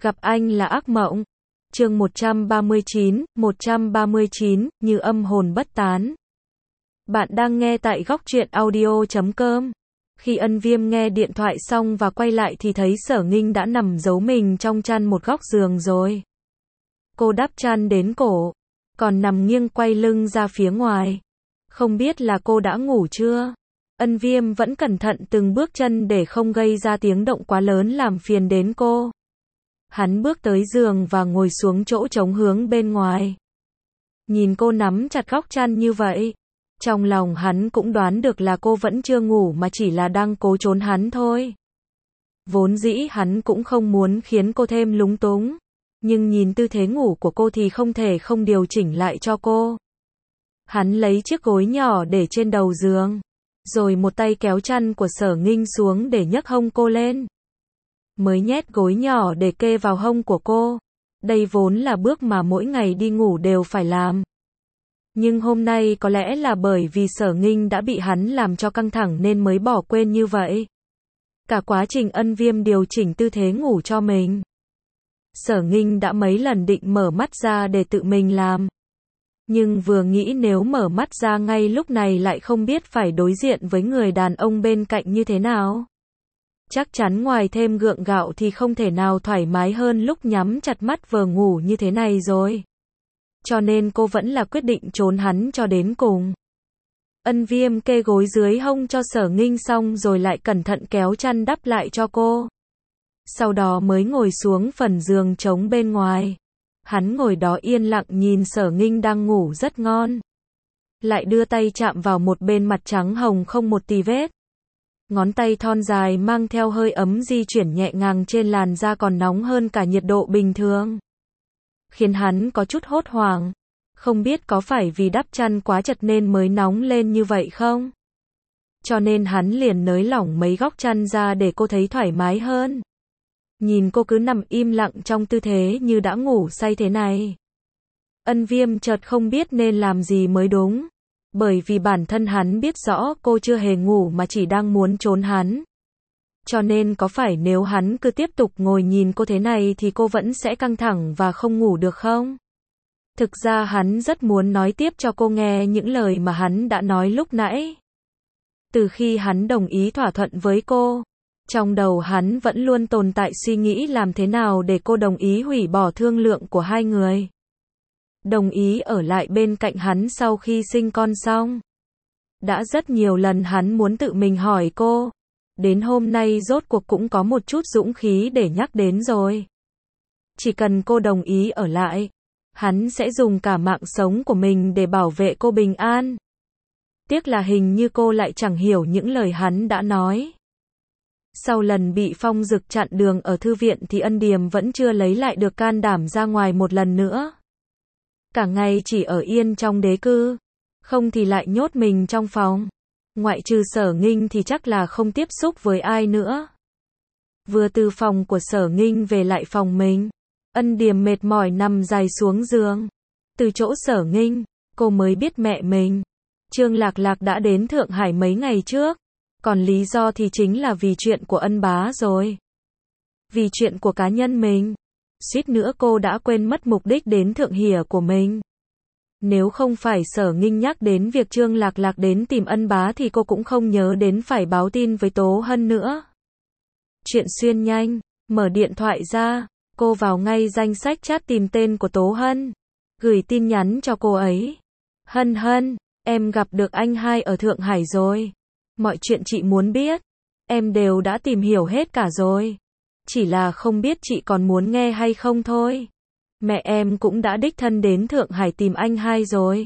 Gặp anh là ác mộng. Chương 139, như âm hồn bất tán. Bạn đang nghe tại góc truyện audio.com. Khi Ân Viêm nghe điện thoại xong và quay lại thì thấy Sở Nghinh đã nằm giấu mình trong chăn một góc giường rồi. Cô đắp chăn đến cổ, còn nằm nghiêng quay lưng ra phía ngoài. Không biết là cô đã ngủ chưa? Ân Viêm vẫn cẩn thận từng bước chân để không gây ra tiếng động quá lớn làm phiền đến cô. Hắn bước tới giường và ngồi xuống chỗ trống hướng bên ngoài. Nhìn cô nắm chặt góc chăn như vậy, trong lòng hắn cũng đoán được là cô vẫn chưa ngủ mà chỉ là đang cố trốn hắn thôi. Vốn dĩ hắn cũng không muốn khiến cô thêm lúng túng, nhưng nhìn tư thế ngủ của cô thì không thể không điều chỉnh lại cho cô. Hắn lấy chiếc gối nhỏ để trên đầu giường, rồi một tay kéo chăn của Sở Nghinh xuống để nhấc hông cô lên. Mới nhét gối nhỏ để kê vào hông của cô. Đây vốn là bước mà mỗi ngày đi ngủ đều phải làm. Nhưng hôm nay có lẽ là bởi vì Sở Nghinh đã bị hắn làm cho căng thẳng nên mới bỏ quên như vậy. Cả quá trình Ân Viêm điều chỉnh tư thế ngủ cho mình, Sở Nghinh đã mấy lần định mở mắt ra để tự mình làm. Nhưng vừa nghĩ nếu mở mắt ra ngay lúc này lại không biết phải đối diện với người đàn ông bên cạnh như thế nào. Chắc chắn ngoài thêm gượng gạo thì không thể nào thoải mái hơn lúc nhắm chặt mắt vờ ngủ như thế này rồi. Cho nên cô vẫn là quyết định trốn hắn cho đến cùng. Ân Viêm kê gối dưới hông cho Sở Nghinh xong rồi lại cẩn thận kéo chăn đắp lại cho cô. Sau đó mới ngồi xuống phần giường trống bên ngoài. Hắn ngồi đó yên lặng nhìn Sở Nghinh đang ngủ rất ngon. Lại đưa tay chạm vào một bên mặt trắng hồng không một tì vết. Ngón tay thon dài mang theo hơi ấm di chuyển nhẹ nhàng trên làn da còn nóng hơn cả nhiệt độ bình thường. Khiến hắn có chút hốt hoảng. Không biết có phải vì đắp chăn quá chặt nên mới nóng lên như vậy không? Cho nên hắn liền nới lỏng mấy góc chăn ra để cô thấy thoải mái hơn. Nhìn cô cứ nằm im lặng trong tư thế như đã ngủ say thế này. Ân Viêm chợt không biết nên làm gì mới đúng. Bởi vì bản thân hắn biết rõ cô chưa hề ngủ mà chỉ đang muốn trốn hắn. Cho nên có phải nếu hắn cứ tiếp tục ngồi nhìn cô thế này thì cô vẫn sẽ căng thẳng và không ngủ được không? Thực ra hắn rất muốn nói tiếp cho cô nghe những lời mà hắn đã nói lúc nãy. Từ khi hắn đồng ý thỏa thuận với cô, trong đầu hắn vẫn luôn tồn tại suy nghĩ làm thế nào để cô đồng ý hủy bỏ thương lượng của hai người. Đồng ý ở lại bên cạnh hắn sau khi sinh con xong. Đã rất nhiều lần hắn muốn tự mình hỏi cô. Đến hôm nay rốt cuộc cũng có một chút dũng khí để nhắc đến rồi. Chỉ cần cô đồng ý ở lại, hắn sẽ dùng cả mạng sống của mình để bảo vệ cô bình an. Tiếc là hình như cô lại chẳng hiểu những lời hắn đã nói. Sau lần bị Phong Dực chặn đường ở thư viện thì Ân Điềm vẫn chưa lấy lại được can đảm ra ngoài một lần nữa. Cả ngày chỉ ở yên trong đế cư, không thì lại nhốt mình trong phòng. Ngoại trừ Sở Nghinh thì chắc là không tiếp xúc với ai nữa. Vừa từ phòng của Sở Nghinh về lại phòng mình, Ân Điềm mệt mỏi nằm dài xuống giường. Từ chỗ Sở Nghinh, cô mới biết mẹ mình, Trương Lạc Lạc đã đến Thượng Hải mấy ngày trước. Còn lý do thì chính là vì chuyện của Ân bá rồi. Vì chuyện của cá nhân mình. Suýt nữa cô đã quên mất mục đích đến Thượng Hiệp của mình. Nếu không phải Sở Nghinh nhắc đến việc Trương Lạc Lạc đến tìm Ân bá thì cô cũng không nhớ đến phải báo tin với Tố Hân nữa. Chuyện xuyên nhanh, mở điện thoại ra, cô vào ngay danh sách chat tìm tên của Tố Hân. Gửi tin nhắn cho cô ấy. Hân Hân, em gặp được anh hai ở Thượng Hải rồi. Mọi chuyện chị muốn biết, em đều đã tìm hiểu hết cả rồi. Chỉ là không biết chị còn muốn nghe hay không thôi. Mẹ em cũng đã đích thân đến Thượng Hải tìm anh hai rồi.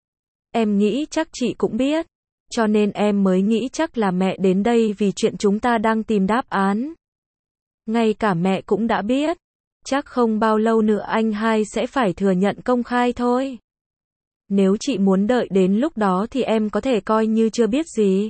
Em nghĩ chắc chị cũng biết. Cho nên em mới nghĩ chắc là mẹ đến đây vì chuyện chúng ta đang tìm đáp án. Ngay cả mẹ cũng đã biết. Chắc không bao lâu nữa anh hai sẽ phải thừa nhận công khai thôi. Nếu chị muốn đợi đến lúc đó thì em có thể coi như chưa biết gì.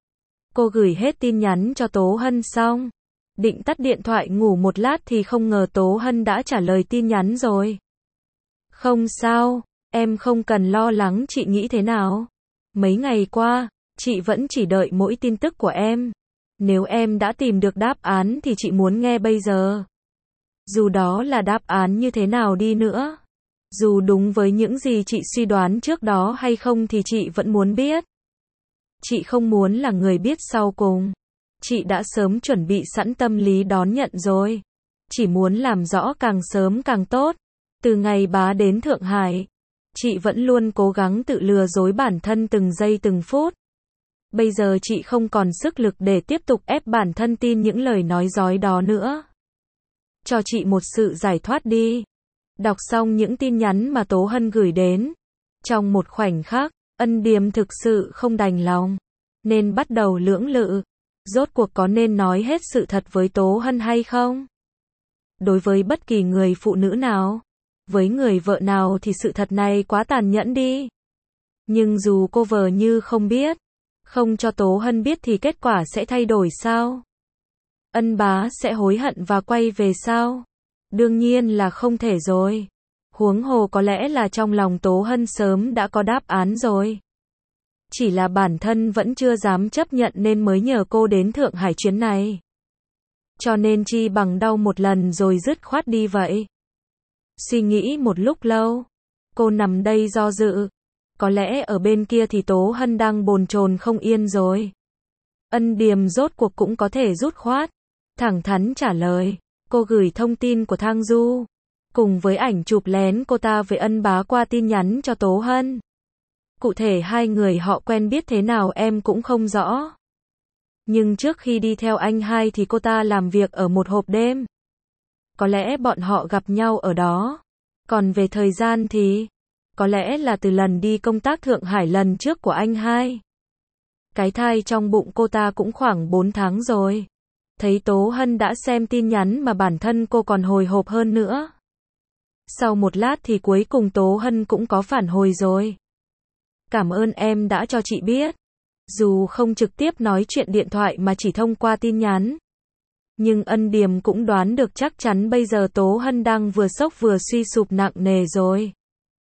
Cô gửi hết tin nhắn cho Tố Hân xong. Định tắt điện thoại ngủ một lát thì không ngờ Tố Hân đã trả lời tin nhắn rồi. Không sao, em không cần lo lắng chị nghĩ thế nào. Mấy ngày qua, chị vẫn chỉ đợi mỗi tin tức của em. Nếu em đã tìm được đáp án thì chị muốn nghe bây giờ. Dù đó là đáp án như thế nào đi nữa, dù đúng với những gì chị suy đoán trước đó hay không thì chị vẫn muốn biết. Chị không muốn là người biết sau cùng. Chị đã sớm chuẩn bị sẵn tâm lý đón nhận rồi. Chỉ muốn làm rõ càng sớm càng tốt. Từ ngày bá đến Thượng Hải, chị vẫn luôn cố gắng tự lừa dối bản thân từng giây từng phút. Bây giờ chị không còn sức lực để tiếp tục ép bản thân tin những lời nói dối đó nữa. Cho chị một sự giải thoát đi. Đọc xong những tin nhắn mà Tố Hân gửi đến. Trong một khoảnh khắc, Ân Điềm thực sự không đành lòng. Nên bắt đầu lưỡng lự. Rốt cuộc có nên nói hết sự thật với Tố Hân hay không? Đối với bất kỳ người phụ nữ nào, với người vợ nào thì sự thật này quá tàn nhẫn đi. Nhưng dù cô vờ như không biết, không cho Tố Hân biết thì kết quả sẽ thay đổi sao? Ân bá sẽ hối hận và quay về sao? Đương nhiên là không thể rồi. Huống hồ có lẽ là trong lòng Tố Hân sớm đã có đáp án rồi. Chỉ là bản thân vẫn chưa dám chấp nhận nên mới nhờ cô đến Thượng Hải chuyến này. Cho nên chi bằng đau một lần rồi dứt khoát đi vậy. Suy nghĩ một lúc lâu, cô nằm đây do dự. Có lẽ ở bên kia thì Tố Hân đang bồn chồn không yên rồi. Ân Điềm rốt cuộc cũng có thể dứt khoát, thẳng thắn trả lời. Cô gửi thông tin của Thang Du, cùng với ảnh chụp lén cô ta với Ân bá qua tin nhắn cho Tố Hân. Cụ thể hai người họ quen biết thế nào em cũng không rõ. Nhưng trước khi đi theo anh hai thì cô ta làm việc ở một hộp đêm. Có lẽ bọn họ gặp nhau ở đó. Còn về thời gian thì, có lẽ là từ lần đi công tác Thượng Hải lần trước của anh hai. Cái thai trong bụng cô ta cũng khoảng 4 tháng rồi. Thấy Tố Hân đã xem tin nhắn mà bản thân cô còn hồi hộp hơn nữa. Sau một lát thì cuối cùng Tố Hân cũng có phản hồi rồi. Cảm ơn em đã cho chị biết. Dù không trực tiếp nói chuyện điện thoại mà chỉ thông qua tin nhắn. Nhưng Ân Điềm cũng đoán được chắc chắn bây giờ Tố Hân đang vừa sốc vừa suy sụp nặng nề rồi.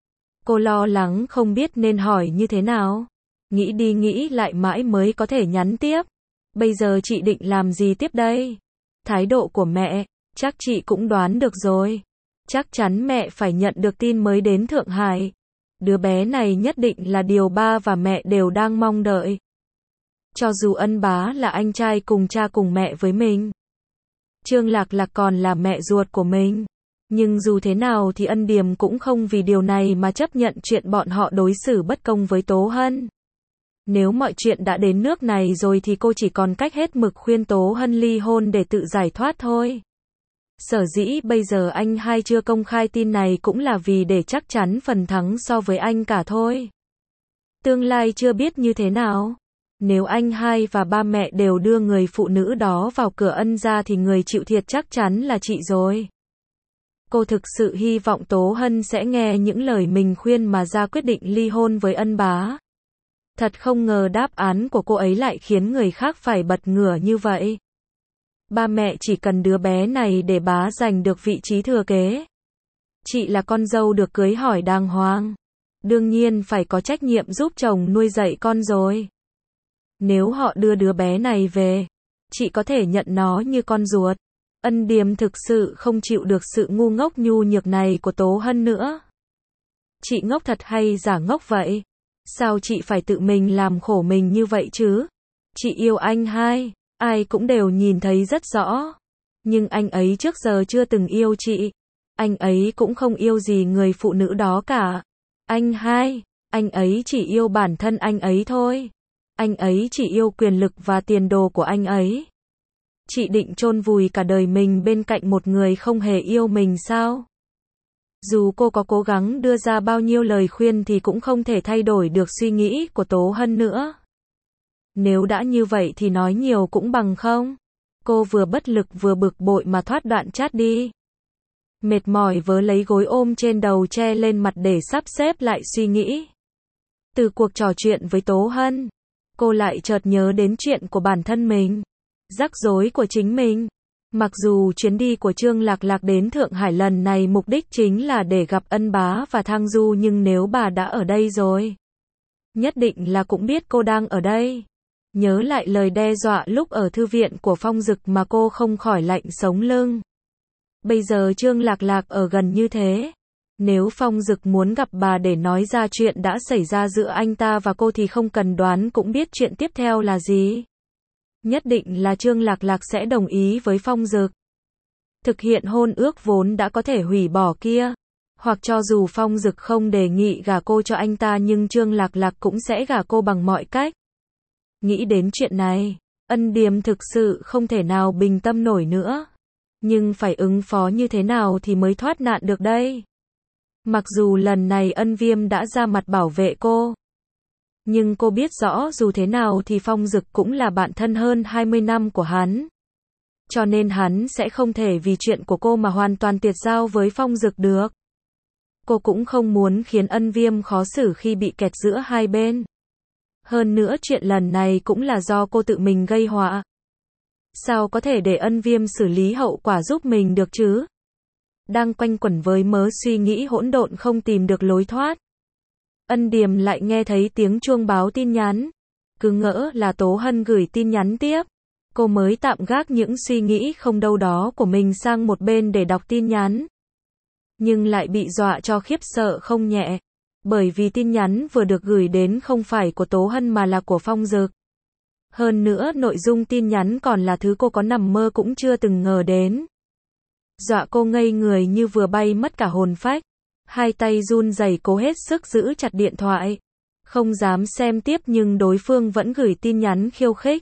Cô lo lắng không biết nên hỏi như thế nào. Nghĩ đi nghĩ lại mãi mới có thể nhắn tiếp. Bây giờ chị định làm gì tiếp đây? Thái độ của mẹ, chắc chị cũng đoán được rồi. Chắc chắn mẹ phải nhận được tin mới đến Thượng Hải. Đứa bé này nhất định là điều ba và mẹ đều đang mong đợi. Cho dù Ân bá là anh trai cùng cha cùng mẹ với mình. Trương Lạc Lạc còn là mẹ ruột của mình. Nhưng dù thế nào thì Ân Điềm cũng không vì điều này mà chấp nhận chuyện bọn họ đối xử bất công với Tố Hân. Nếu mọi chuyện đã đến nước này rồi thì cô chỉ còn cách hết mực khuyên Tố Hân ly hôn để tự giải thoát thôi. Sở dĩ bây giờ anh hai chưa công khai tin này cũng là vì để chắc chắn phần thắng so với anh cả thôi. Tương lai chưa biết như thế nào. Nếu anh hai và ba mẹ đều đưa người phụ nữ đó vào cửa Ân gia thì người chịu thiệt chắc chắn là chị rồi. Cô thực sự hy vọng Tố Hân sẽ nghe những lời mình khuyên mà ra quyết định ly hôn với Ân bá. Thật không ngờ đáp án của cô ấy lại khiến người khác phải bật ngửa như vậy. Ba mẹ chỉ cần đứa bé này để bá giành được vị trí thừa kế. Chị là con dâu được cưới hỏi đàng hoàng. Đương nhiên phải có trách nhiệm giúp chồng nuôi dạy con rồi. Nếu họ đưa đứa bé này về, chị có thể nhận nó như con ruột. Ân Điềm thực sự không chịu được sự ngu ngốc nhu nhược này của Tố Hân nữa. Chị ngốc thật hay giả ngốc vậy? Sao chị phải tự mình làm khổ mình như vậy chứ? Chị yêu anh hai, ai cũng đều nhìn thấy rất rõ. Nhưng anh ấy trước giờ chưa từng yêu chị. Anh ấy cũng không yêu gì người phụ nữ đó cả. Anh hai, anh ấy chỉ yêu bản thân anh ấy thôi. Anh ấy chỉ yêu quyền lực và tiền đồ của anh ấy. Chị định chôn vùi cả đời mình bên cạnh một người không hề yêu mình sao? Dù cô có cố gắng đưa ra bao nhiêu lời khuyên thì cũng không thể thay đổi được suy nghĩ của Tố Hân nữa. Nếu đã như vậy thì nói nhiều cũng bằng không. Cô vừa bất lực vừa bực bội mà thoát đoạn chat đi. Mệt mỏi vớ lấy gối ôm trên đầu che lên mặt để sắp xếp lại suy nghĩ. Từ cuộc trò chuyện với Tố Hân, cô lại chợt nhớ đến chuyện của bản thân mình. Rắc rối của chính mình. Mặc dù chuyến đi của Trương Lạc Lạc đến Thượng Hải lần này mục đích chính là để gặp Ân bá và Thang Du, nhưng nếu bà đã ở đây rồi, nhất định là cũng biết cô đang ở đây. Nhớ lại lời đe dọa lúc ở thư viện của Phong Dực mà cô không khỏi lạnh sống lưng. Bây giờ Trương Lạc Lạc ở gần như thế. Nếu Phong Dực muốn gặp bà để nói ra chuyện đã xảy ra giữa anh ta và cô thì không cần đoán cũng biết chuyện tiếp theo là gì. Nhất định là Trương Lạc Lạc sẽ đồng ý với Phong Dực. Thực hiện hôn ước vốn đã có thể hủy bỏ kia. Hoặc cho dù Phong Dực không đề nghị gả cô cho anh ta nhưng Trương Lạc Lạc cũng sẽ gả cô bằng mọi cách. Nghĩ đến chuyện này, Ân Điềm thực sự không thể nào bình tâm nổi nữa. Nhưng phải ứng phó như thế nào thì mới thoát nạn được đây? Mặc dù lần này Ân Viêm đã ra mặt bảo vệ cô. Nhưng cô biết rõ dù thế nào thì Phong Dực cũng là bạn thân hơn 20 năm của hắn. Cho nên hắn sẽ không thể vì chuyện của cô mà hoàn toàn tuyệt giao với Phong Dực được. Cô cũng không muốn khiến Ân Viêm khó xử khi bị kẹt giữa hai bên. Hơn nữa chuyện lần này cũng là do cô tự mình gây họa. Sao có thể để Ân Viêm xử lý hậu quả giúp mình được chứ? Đang quanh quẩn với mớ suy nghĩ hỗn độn không tìm được lối thoát. Ân Điềm lại nghe thấy tiếng chuông báo tin nhắn. Cứ ngỡ là Tố Hân gửi tin nhắn tiếp. Cô mới tạm gác những suy nghĩ không đâu đó của mình sang một bên để đọc tin nhắn. Nhưng lại bị dọa cho khiếp sợ không nhẹ. Bởi vì tin nhắn vừa được gửi đến không phải của Tố Hân mà là của Phong Dực. Hơn nữa nội dung tin nhắn còn là thứ cô có nằm mơ cũng chưa từng ngờ đến. Dọa cô ngây người như vừa bay mất cả hồn phách. Hai tay run rẩy cố hết sức giữ chặt điện thoại. Không dám xem tiếp nhưng đối phương vẫn gửi tin nhắn khiêu khích.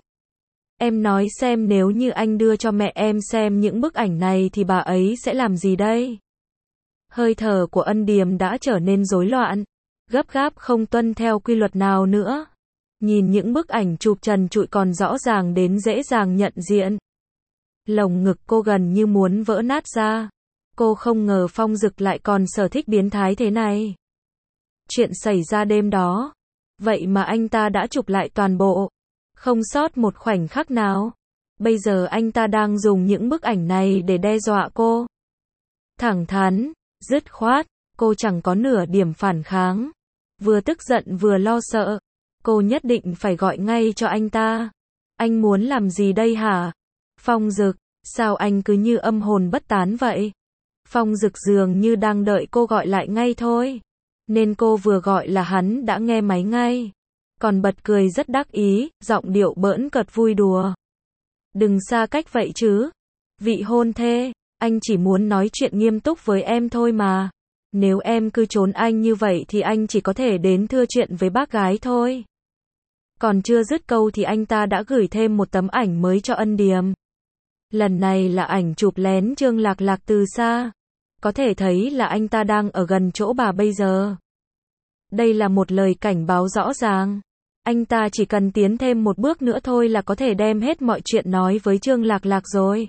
Em nói xem nếu như anh đưa cho mẹ em xem những bức ảnh này thì bà ấy sẽ làm gì đây? Hơi thở của Ân Điềm đã trở nên rối loạn. Gấp gáp không tuân theo quy luật nào nữa. Nhìn những bức ảnh chụp trần trụi còn rõ ràng đến dễ dàng nhận diện. Lồng ngực cô gần như muốn vỡ nát ra. Cô không ngờ Phong Dực lại còn sở thích biến thái thế này. Chuyện xảy ra đêm đó. Vậy mà anh ta đã chụp lại toàn bộ. Không sót một khoảnh khắc nào. Bây giờ anh ta đang dùng những bức ảnh này để đe dọa cô. Thẳng thắn, dứt khoát, cô chẳng có nửa điểm phản kháng. Vừa tức giận vừa lo sợ. Cô nhất định phải gọi ngay cho anh ta. Anh muốn làm gì đây hả? Phong Dực, sao anh cứ như âm hồn bất tán vậy? Phong Dực dường như đang đợi cô gọi lại ngay thôi. Nên cô vừa gọi là hắn đã nghe máy ngay. Còn bật cười rất đắc ý, giọng điệu bỡn cợt vui đùa. Đừng xa cách vậy chứ. Vị hôn thê, anh chỉ muốn nói chuyện nghiêm túc với em thôi mà. Nếu em cứ trốn anh như vậy thì anh chỉ có thể đến thưa chuyện với bác gái thôi. Còn chưa dứt câu thì anh ta đã gửi thêm một tấm ảnh mới cho Ân Điềm. Lần này là ảnh chụp lén Trương Lạc Lạc từ xa. Có thể thấy là anh ta đang ở gần chỗ bà bây giờ. Đây là một lời cảnh báo rõ ràng. Anh ta chỉ cần tiến thêm một bước nữa thôi là có thể đem hết mọi chuyện nói với Trương Lạc Lạc rồi.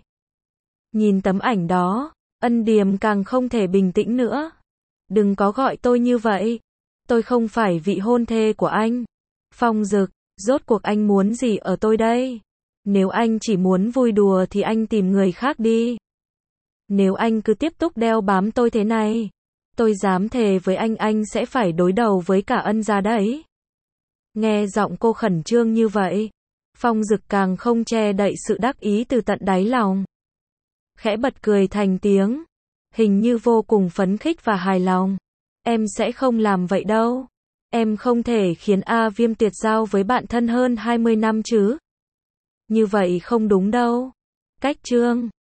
Nhìn tấm ảnh đó, Ân Điềm càng không thể bình tĩnh nữa. Đừng có gọi tôi như vậy. Tôi không phải vị hôn thê của anh. Phong Dực, rốt cuộc anh muốn gì ở tôi đây? Nếu anh chỉ muốn vui đùa thì anh tìm người khác đi. Nếu anh cứ tiếp tục đeo bám tôi thế này, tôi dám thề với anh sẽ phải đối đầu với cả Ân gia đấy. Nghe giọng cô khẩn trương như vậy, Phong Dực càng không che đậy sự đắc ý từ tận đáy lòng. Khẽ bật cười thành tiếng, hình như vô cùng phấn khích và hài lòng. Em sẽ không làm vậy đâu. Em không thể khiến A Viêm tuyệt giao với bạn thân hơn 20 năm chứ. Như vậy không đúng đâu. Cách Trương